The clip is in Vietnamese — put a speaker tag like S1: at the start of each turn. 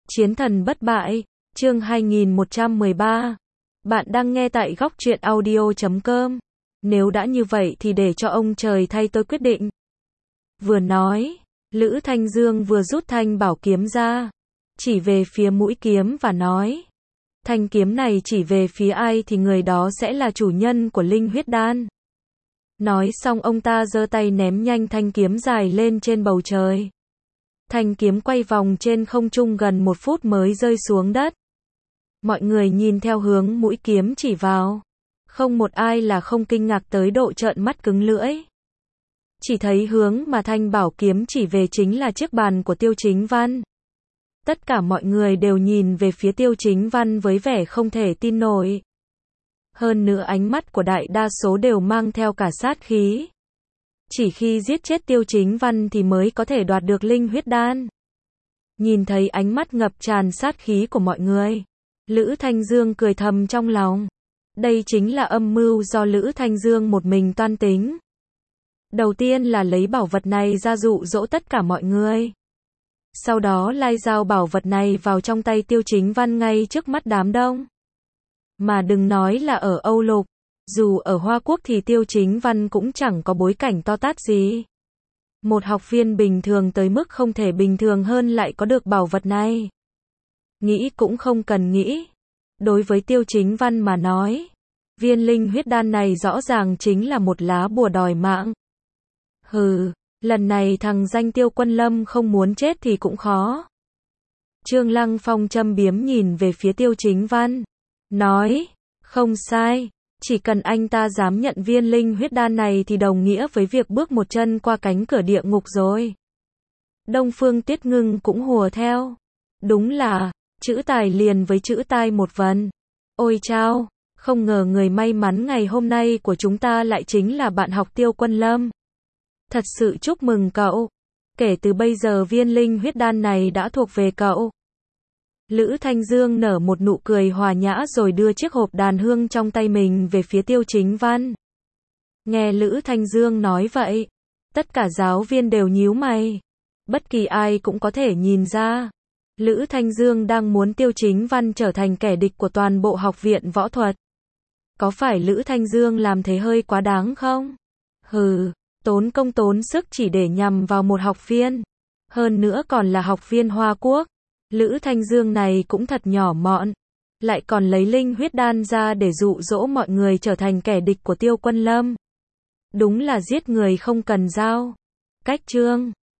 S1: Chiến thần bất bại, chương 2113. Bạn đang nghe tại góc truyện audio.com. Nếu đã như vậy thì để cho ông trời thay tôi quyết định. Vừa nói, Lữ Thanh Dương vừa rút thanh bảo kiếm ra, chỉ về phía mũi kiếm và nói: thanh kiếm này chỉ về phía ai thì người đó sẽ là chủ nhân của linh huyết đan. Nói xong ông ta giơ tay ném nhanh thanh kiếm dài lên trên bầu trời. Thanh kiếm quay vòng trên không trung gần 1 phút mới rơi xuống đất. Mọi người nhìn theo hướng mũi kiếm chỉ vào, không một ai là không kinh ngạc tới độ trợn mắt cứng lưỡi. Chỉ thấy hướng mà thanh bảo kiếm chỉ về chính là chiếc bàn của Tiêu Chính Văn. Tất cả mọi người đều nhìn về phía Tiêu Chính Văn với vẻ không thể tin nổi. Hơn nữa ánh mắt của đại đa số đều mang theo cả sát khí. Chỉ khi giết chết Tiêu Chính Văn thì mới có thể đoạt được linh huyết đan. Nhìn thấy ánh mắt ngập tràn sát khí của mọi người, Lữ Thanh Dương cười thầm trong lòng. Đây chính là âm mưu do Lữ Thanh Dương một mình toan tính. Đầu tiên là lấy bảo vật này ra dụ dỗ tất cả mọi người. Sau đó lai giao bảo vật này vào trong tay Tiêu Chính Văn ngay trước mắt đám đông. Mà đừng nói là ở Âu Lục, dù ở Hoa Quốc thì Tiêu Chính Văn cũng chẳng có bối cảnh to tát gì. Một học viên bình thường tới mức không thể bình thường hơn lại có được bảo vật này. Nghĩ cũng không cần nghĩ. Đối với Tiêu Chính Văn mà nói, viên linh huyết đan này rõ ràng chính là một lá bùa đòi mạng. Hừ, lần này thằng danh Tiêu Quân Lâm không muốn chết thì cũng khó. Trương Lăng Phong châm biếm nhìn về phía Tiêu Chính Văn, nói: không sai, chỉ cần anh ta dám nhận viên linh huyết đan này thì đồng nghĩa với việc bước một chân qua cánh cửa địa ngục rồi. Đông Phương Tiết Ngưng cũng hùa theo. Đúng là, chữ tài liền với chữ tai một vần. Ôi chao, không ngờ người may mắn ngày hôm nay của chúng ta lại chính là bạn học Tiêu Quân Lâm. Thật sự chúc mừng cậu. Kể từ bây giờ viên linh huyết đan này đã thuộc về cậu. Lữ Thanh Dương nở một nụ cười hòa nhã rồi đưa chiếc hộp đàn hương trong tay mình về phía Tiêu Chính Văn. Nghe Lữ Thanh Dương nói vậy, tất cả giáo viên đều nhíu mày. Bất kỳ ai cũng có thể nhìn ra, Lữ Thanh Dương đang muốn Tiêu Chính Văn trở thành kẻ địch của toàn bộ học viện võ thuật. Có phải Lữ Thanh Dương làm thế hơi quá đáng không? Hừ, tốn công tốn sức chỉ để nhằm vào một học viên. Hơn nữa còn là học viên Hoa Quốc. Lữ Thanh Dương này cũng thật nhỏ mọn. Lại còn lấy linh huyết đan ra để dụ dỗ mọi người trở thành kẻ địch của Tiêu Quân Lâm. Đúng là giết người không cần dao. Cách chương